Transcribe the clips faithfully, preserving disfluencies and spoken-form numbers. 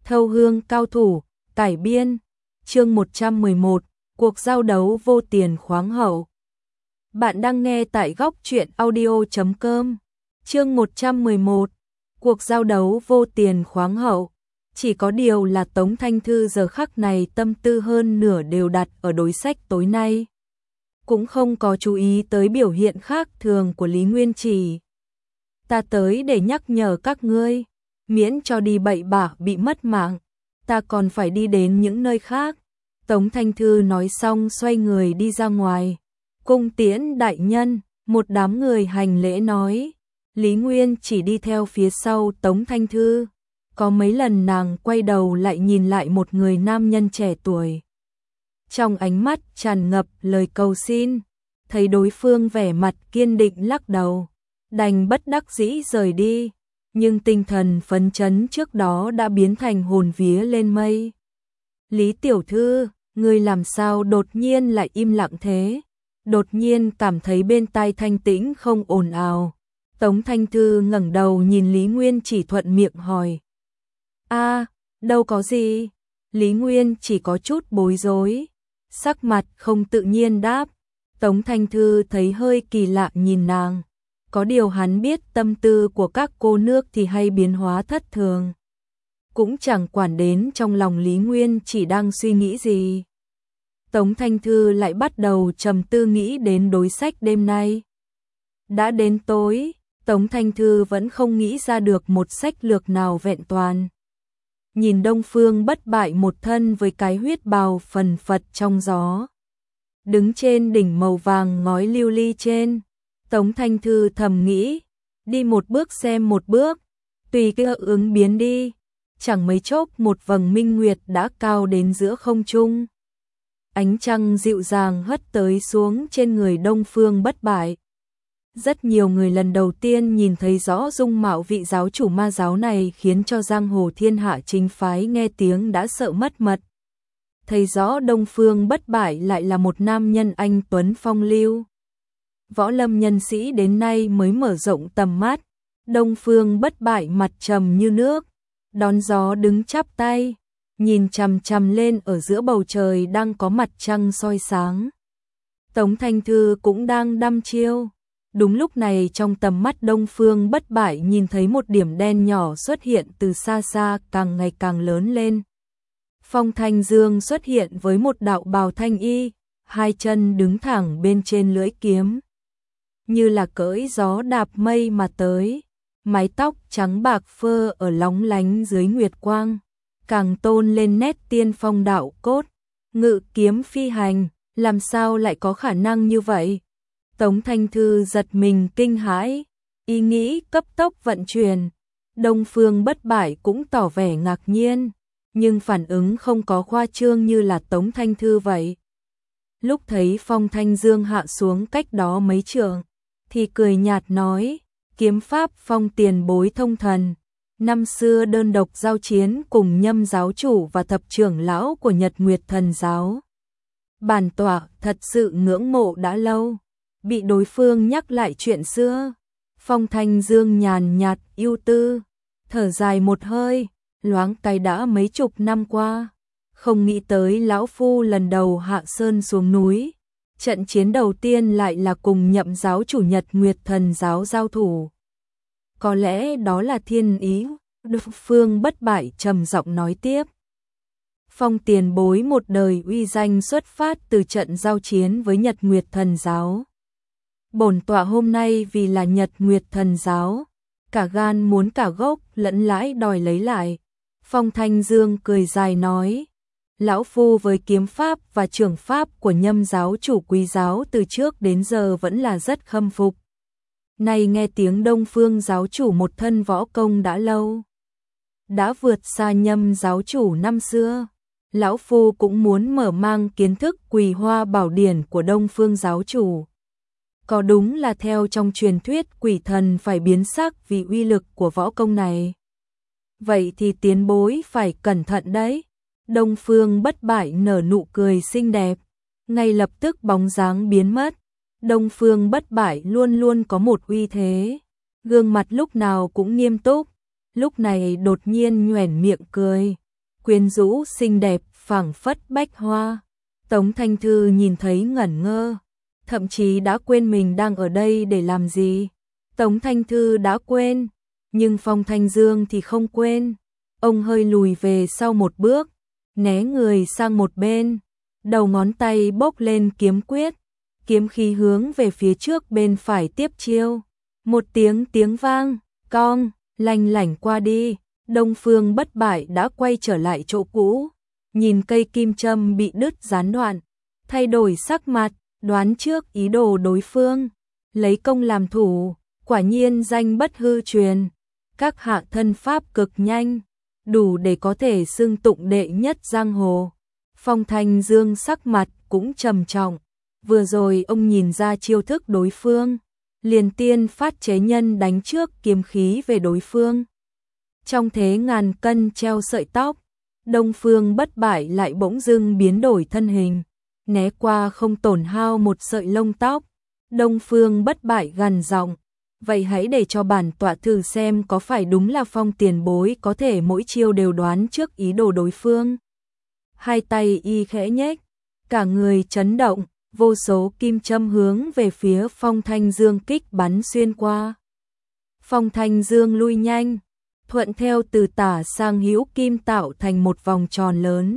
Thâu hương cao thủ, cải biên, chương một trăm mười một, cuộc giao đấu vô tiền khoáng hậu. Bạn đang nghe tại góc truyện audio chấm com, chương một trăm mười một, cuộc giao đấu vô tiền khoáng hậu. Chỉ có điều là Tống Thanh Thư giờ khắc này tâm tư hơn nửa đều đặt ở đối sách tối nay. Cũng không có chú ý tới biểu hiện khác thường của Lý Nguyên Chỉ. Ta tới để nhắc nhở các ngươi, miễn cho đi bậy bạ bị mất mạng, ta còn phải đi đến những nơi khác. Tống Thanh Thư nói xong xoay người đi ra ngoài. Cung tiễn đại nhân, một đám người hành lễ nói. Lý Nguyên Chỉ đi theo phía sau Tống Thanh Thư. Có mấy lần nàng quay đầu lại nhìn lại một người nam nhân trẻ tuổi. Trong ánh mắt tràn ngập lời cầu xin, thấy đối phương vẻ mặt kiên định lắc đầu, đành bất đắc dĩ rời đi, nhưng tinh thần phấn chấn trước đó đã biến thành hồn vía lên mây. Lý tiểu thư, ngươi làm sao đột nhiên lại im lặng thế? Đột nhiên cảm thấy bên tai thanh tĩnh không ồn ào. Tống Thanh Thư ngẩng đầu nhìn Lý Nguyên Chỉ thuận miệng hỏi. A, đâu có gì. Lý Nguyên chỉ có chút bối rối, sắc mặt không tự nhiên đáp. Tống Thanh Thư thấy hơi kỳ lạ nhìn nàng, có điều hắn biết tâm tư của các cô nước thì hay biến hóa thất thường. Cũng chẳng quản đến trong lòng Lý Nguyên chỉ đang suy nghĩ gì. Tống Thanh Thư lại bắt đầu trầm tư nghĩ đến đối sách đêm nay. Đã đến tối, Tống Thanh Thư vẫn không nghĩ ra được một sách lược nào vẹn toàn. Nhìn Đông Phương Bất Bại một thân với cái huyết bào phần phật trong gió, đứng trên đỉnh màu vàng ngói lưu ly trên, Tống Thanh Thư thầm nghĩ, đi một bước xem một bước, tùy cái ứng biến đi. Chẳng mấy chốc một vầng minh nguyệt đã cao đến giữa không trung. Ánh trăng dịu dàng hất tới xuống trên người Đông Phương Bất Bại. Rất nhiều người lần đầu tiên nhìn thấy rõ dung mạo vị giáo chủ ma giáo này khiến cho giang hồ thiên hạ chính phái nghe tiếng đã sợ mất mật. Thấy rõ Đông Phương Bất Bại lại là một nam nhân anh tuấn phong lưu. Võ lâm nhân sĩ đến nay mới mở rộng tầm mắt. Đông Phương Bất Bại mặt trầm như nước, đón gió đứng chắp tay, nhìn chằm chằm lên ở giữa bầu trời đang có mặt trăng soi sáng. Tống Thanh Thư cũng đang đăm chiêu. Đúng lúc này trong tầm mắt Đông Phương Bất Bại nhìn thấy một điểm đen nhỏ xuất hiện từ xa xa càng ngày càng lớn lên. Phong Thanh Dương xuất hiện với một đạo bào thanh y, hai chân đứng thẳng bên trên lưỡi kiếm, như là cưỡi gió đạp mây mà tới. Mái tóc trắng bạc phơ ở lóng lánh dưới nguyệt quang, càng tôn lên nét tiên phong đạo cốt. Ngự kiếm phi hành, làm sao lại có khả năng như vậy? Tống Thanh Thư giật mình kinh hãi, ý nghĩ cấp tốc vận chuyển. Đông Phương Bất Bại cũng tỏ vẻ ngạc nhiên, nhưng phản ứng không có khoa trương như là Tống Thanh Thư vậy. Lúc thấy Phong Thanh Dương hạ xuống cách đó mấy trượng, thì cười nhạt nói, kiếm pháp Phong tiền bối thông thần, năm xưa đơn độc giao chiến cùng Nhâm giáo chủ và thập trưởng lão của Nhật Nguyệt Thần giáo. Bản tọa thật sự ngưỡng mộ đã lâu, bị đối phương nhắc lại chuyện xưa. Phong Thanh Dương nhàn nhạt ưu tư, thở dài một hơi, loáng cái đã mấy chục năm qua, không nghĩ tới lão phu lần đầu hạ sơn xuống núi. Trận chiến đầu tiên lại là cùng Nhậm giáo chủ Nhật Nguyệt Thần giáo giao thủ. Có lẽ đó là thiên ý. Đông Phương Bất Bại trầm giọng nói tiếp. Phong tiền bối một đời uy danh xuất phát từ trận giao chiến với Nhật Nguyệt Thần giáo. Bổn tọa hôm nay vì là Nhật Nguyệt Thần giáo, cả gan muốn cả gốc lẫn lãi đòi lấy lại. Phong Thanh Dương cười dài nói, lão phu với kiếm pháp và trưởng pháp của Nhâm giáo chủ quý giáo từ trước đến giờ vẫn là rất khâm phục. Nay nghe tiếng Đông Phương giáo chủ một thân võ công đã lâu, đã vượt xa Nhâm giáo chủ năm xưa, lão phu cũng muốn mở mang kiến thức Quỳ Hoa Bảo Điển của Đông Phương giáo chủ. Có đúng là theo trong truyền thuyết quỷ thần phải biến sắc vì uy lực của võ công này? Vậy thì tiến bối phải cẩn thận đấy. Đông Phương Bất Bại nở nụ cười xinh đẹp, ngay lập tức bóng dáng biến mất. Đông Phương Bất Bại luôn luôn có một uy thế, gương mặt lúc nào cũng nghiêm túc, lúc này đột nhiên nhoẻn miệng cười, quyến rũ xinh đẹp, phảng phất bách hoa. Tống Thanh Thư nhìn thấy ngẩn ngơ, thậm chí đã quên mình đang ở đây để làm gì. Tống Thanh Thư đã quên, nhưng Phong Thanh Dương thì không quên. Ông hơi lùi về sau một bước, né người sang một bên, đầu ngón tay bốc lên kiếm quyết, kiếm khí hướng về phía trước bên phải tiếp chiêu. Một tiếng tiếng vang, cong, lanh lảnh qua đi, Đông Phương Bất Bại đã quay trở lại chỗ cũ, nhìn cây kim châm bị đứt gián đoạn, thay đổi sắc mặt, đoán trước ý đồ đối phương, lấy công làm thủ, quả nhiên danh bất hư truyền, các hạ thân pháp cực nhanh, đủ để có thể xưng tụng đệ nhất giang hồ. Phong Thanh Dương sắc mặt cũng trầm trọng, vừa rồi ông nhìn ra chiêu thức đối phương, liền tiên phát chế nhân đánh trước kiếm khí về đối phương. Trong thế ngàn cân treo sợi tóc, Đông Phương Bất Bại lại bỗng dưng biến đổi thân hình, né qua không tổn hao một sợi lông tóc. Đông Phương Bất Bại gằn giọng, vậy hãy để cho bản tọa thử xem có phải đúng là Phong tiền bối có thể mỗi chiêu đều đoán trước ý đồ đối phương. Hai tay y khẽ nhếch, cả người chấn động, vô số kim châm hướng về phía Phong Thanh Dương kích bắn xuyên qua. Phong Thanh Dương lui nhanh, thuận theo từ tả sang hữu kim tạo thành một vòng tròn lớn.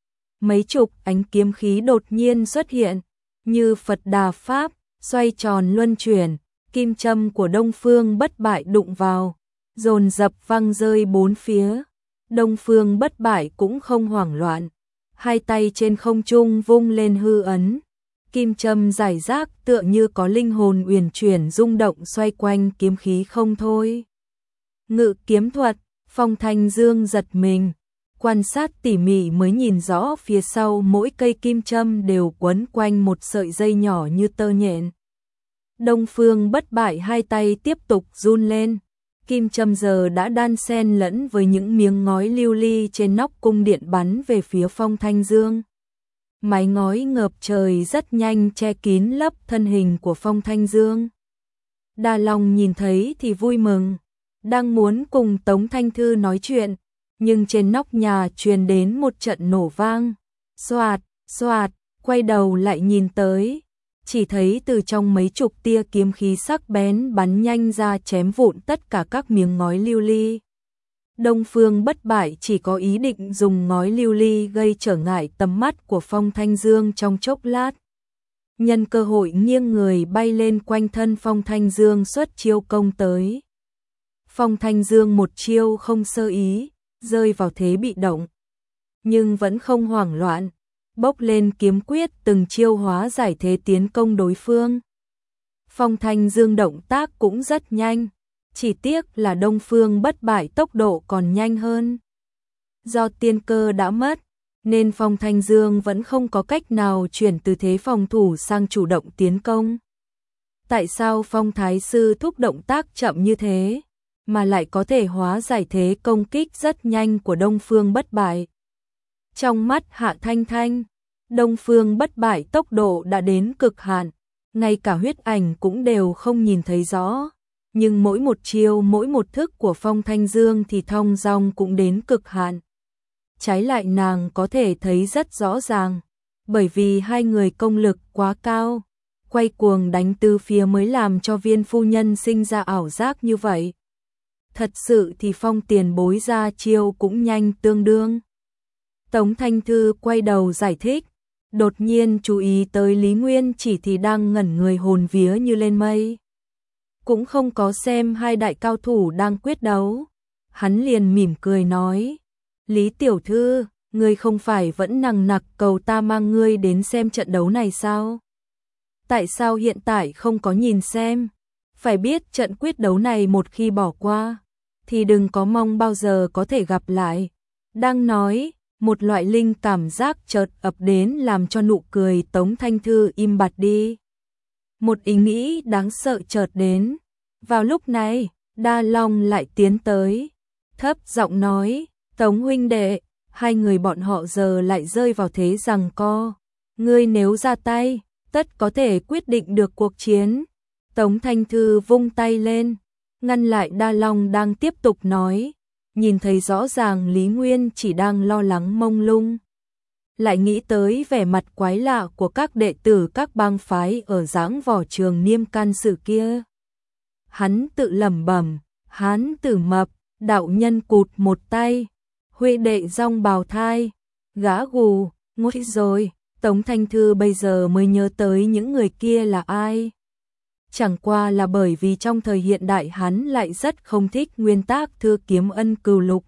Mấy chục ánh kiếm khí đột nhiên xuất hiện, như Phật Đà Pháp, xoay tròn luân chuyển, kim châm của Đông Phương Bất Bại đụng vào, dồn dập văng rơi bốn phía. Đông Phương Bất Bại cũng không hoảng loạn, hai tay trên không trung vung lên hư ấn, kim châm giải rác tựa như có linh hồn uyển chuyển rung động xoay quanh kiếm khí không thôi. Ngự kiếm thuật, Phong Thanh Dương giật mình, quan sát tỉ mỉ mới nhìn rõ phía sau mỗi cây kim châm đều quấn quanh một sợi dây nhỏ như tơ nhện. Đông Phương Bất Bại hai tay tiếp tục run lên, kim châm giờ đã đan xen lẫn với những miếng ngói lưu ly trên nóc cung điện bắn về phía Phong Thanh Dương. Mái ngói ngập trời rất nhanh che kín lấp thân hình của Phong Thanh Dương. Đa Long nhìn thấy thì vui mừng, đang muốn cùng Tống Thanh Thư nói chuyện, nhưng trên nóc nhà truyền đến một trận nổ vang. Xoạt, xoạt, quay đầu lại nhìn tới, chỉ thấy từ trong mấy chục tia kiếm khí sắc bén bắn nhanh ra chém vụn tất cả các miếng ngói lưu ly. Đông Phương Bất Bại chỉ có ý định dùng ngói lưu ly gây trở ngại tầm mắt của Phong Thanh Dương trong chốc lát. Nhân cơ hội nghiêng người bay lên quanh thân Phong Thanh Dương xuất chiêu công tới. Phong Thanh Dương một chiêu không sơ ý, rơi vào thế bị động, nhưng vẫn không hoảng loạn, bốc lên kiếm quyết từng chiêu hóa giải thế tiến công đối phương. Phong Thanh Dương động tác cũng rất nhanh, chỉ tiếc là Đông Phương Bất Bại tốc độ còn nhanh hơn. Do tiên cơ đã mất, nên Phong Thanh Dương vẫn không có cách nào chuyển từ thế phòng thủ sang chủ động tiến công. Tại sao Phong Thái Sư thúc động tác chậm như thế, mà lại có thể hóa giải thế công kích rất nhanh của Đông Phương Bất Bại? Trong mắt Hạ Thanh Thanh, Đông Phương Bất Bại tốc độ đã đến cực hạn, ngay cả huyết ảnh cũng đều không nhìn thấy rõ, nhưng mỗi một chiêu mỗi một thức của Phong Thanh Dương thì thong dong cũng đến cực hạn. Trái lại nàng có thể thấy rất rõ ràng, bởi vì hai người công lực quá cao, quay cuồng đánh từ phía mới làm cho Viên phu nhân sinh ra ảo giác như vậy. Thật sự thì Phong tiền bối ra chiêu cũng nhanh tương đương. Tống Thanh Thư quay đầu giải thích, đột nhiên chú ý tới Lý Nguyên Chỉ thì đang ngẩn người hồn vía như lên mây. Cũng không có xem hai đại cao thủ đang quyết đấu. Hắn liền mỉm cười nói, Lý tiểu thư, ngươi không phải vẫn nằng nặc cầu ta mang ngươi đến xem trận đấu này sao? Tại sao hiện tại không có nhìn xem? Phải biết trận quyết đấu này một khi bỏ qua, thì đừng có mong bao giờ có thể gặp lại. Đang nói, một loại linh cảm giác chợt ập đến làm cho nụ cười Tống Thanh Thư im bặt đi. Một ý nghĩ đáng sợ chợt đến. Vào lúc này, Đa Long lại tiến tới, thấp giọng nói, Tống huynh đệ, hai người bọn họ giờ lại rơi vào thế giằng co. Ngươi nếu ra tay, tất có thể quyết định được cuộc chiến. Tống Thanh Thư vung tay lên, ngăn lại Đa Long đang tiếp tục nói, nhìn thấy rõ ràng Lý Nguyên chỉ đang lo lắng mông lung. Lại nghĩ tới vẻ mặt quái lạ của các đệ tử các bang phái ở Giáng Võ Trường Niêm Can Sử kia. Hắn tự lẩm bẩm, Hán Tử Mập, đạo nhân cụt một tay, huệ đệ rong bào thai, gã gù, ngồi rồi, Tống Thanh Thư bây giờ mới nhớ tới những người kia là ai. Chẳng qua là bởi vì trong thời hiện đại hắn lại rất không thích nguyên tác Thư Kiếm Ân Cừu Lục.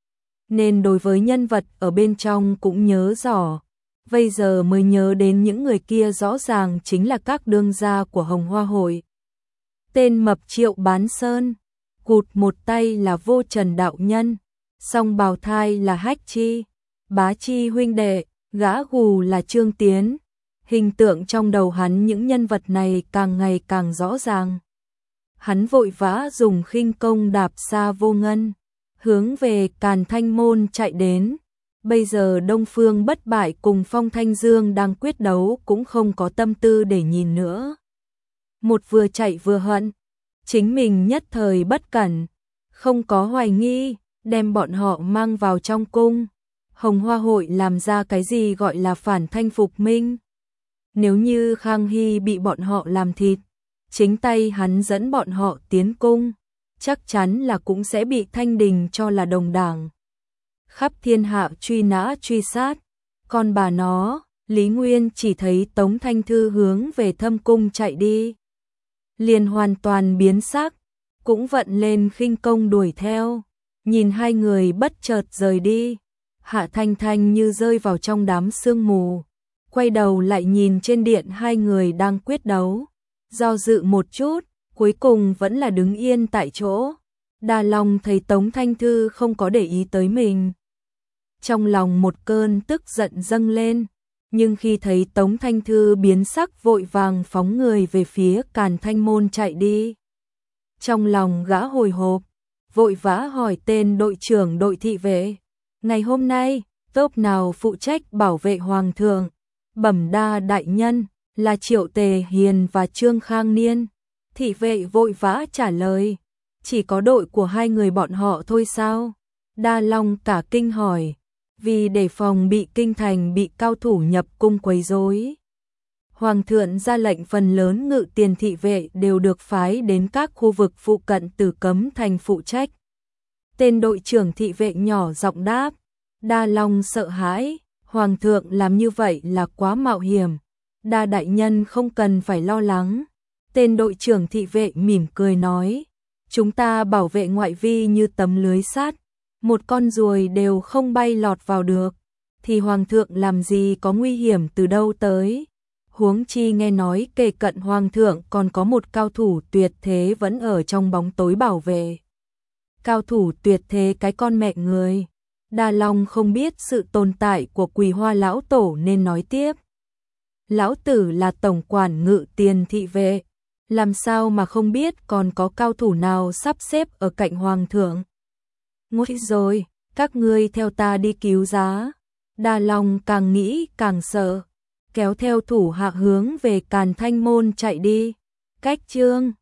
Nên đối với nhân vật ở bên trong cũng nhớ rõ, bây giờ mới nhớ đến những người kia rõ ràng chính là các đương gia của Hồng Hoa Hội. Tên mập Triệu Bán Sơn, cụt một tay là Vô Trần đạo nhân, song bào thai là Hách Chi, Bá Chi huynh đệ, gã gù là Trương Tiến. Hình tượng trong đầu hắn những nhân vật này càng ngày càng rõ ràng. Hắn vội vã dùng khinh công đạp xa vô ngân, hướng về Càn Thanh Môn chạy đến. Bây giờ Đông Phương Bất Bại cùng Phong Thanh Dương đang quyết đấu cũng không có tâm tư để nhìn nữa. Một vừa chạy vừa hận, chính mình nhất thời bất cẩn, không có hoài nghi, đem bọn họ mang vào trong cung. Hồng Hoa Hội làm ra cái gì gọi là phản thanh phục minh? Nếu như Khang Hy bị bọn họ làm thịt, chính tay hắn dẫn bọn họ tiến cung, chắc chắn là cũng sẽ bị Thanh Đình cho là đồng đảng. Khắp thiên hạ truy nã truy sát, còn bà nó, Lý Nguyên chỉ thấy Tống Thanh Thư hướng về Thâm Cung chạy đi. Liền hoàn toàn biến sắc, cũng vận lên khinh công đuổi theo, nhìn hai người bất chợt rời đi. Hạ Thanh Thanh như rơi vào trong đám sương mù, quay đầu lại nhìn trên điện hai người đang quyết đấu, do dự một chút, cuối cùng vẫn là đứng yên tại chỗ. Đa Long thấy Tống Thanh Thư không có để ý tới mình, trong lòng một cơn tức giận dâng lên, nhưng khi thấy Tống Thanh Thư biến sắc vội vàng phóng người về phía Càn Thanh Môn chạy đi. Trong lòng gã hồi hộp, vội vã hỏi tên đội trưởng đội thị vệ, ngày hôm nay, tốp nào phụ trách bảo vệ Hoàng thượng? Bẩm Đa đại nhân, là Triệu Tề Hiền và Trương Khang Niên. Thị vệ vội vã trả lời, chỉ có đội của hai người bọn họ thôi sao? Đa Long cả kinh hỏi, vì để phòng bị kinh thành bị cao thủ nhập cung quấy rối, Hoàng thượng ra lệnh phần lớn ngự tiền thị vệ đều được phái đến các khu vực phụ cận Tử Cấm thành phụ trách. Tên đội trưởng thị vệ nhỏ giọng đáp. Đa Long sợ hãi, Hoàng thượng làm như vậy là quá mạo hiểm. Đa đại nhân không cần phải lo lắng. Tên đội trưởng thị vệ mỉm cười nói, chúng ta bảo vệ ngoại vi như tấm lưới sắt, một con ruồi đều không bay lọt vào được, thì Hoàng thượng làm gì có nguy hiểm từ đâu tới. Huống chi nghe nói kề cận Hoàng thượng còn có một cao thủ tuyệt thế vẫn ở trong bóng tối bảo vệ. Cao thủ tuyệt thế cái con mẹ người. Đa Long không biết sự tồn tại của Quỳ Hoa lão tổ nên nói tiếp. Lão tử là tổng quản ngự tiền thị vệ, làm sao mà không biết còn có cao thủ nào sắp xếp ở cạnh Hoàng thượng. Ngồi rồi, các ngươi theo ta đi cứu giá. Đa Long càng nghĩ càng sợ, kéo theo thủ hạ hướng về Càn Thanh Môn chạy đi. Cách chương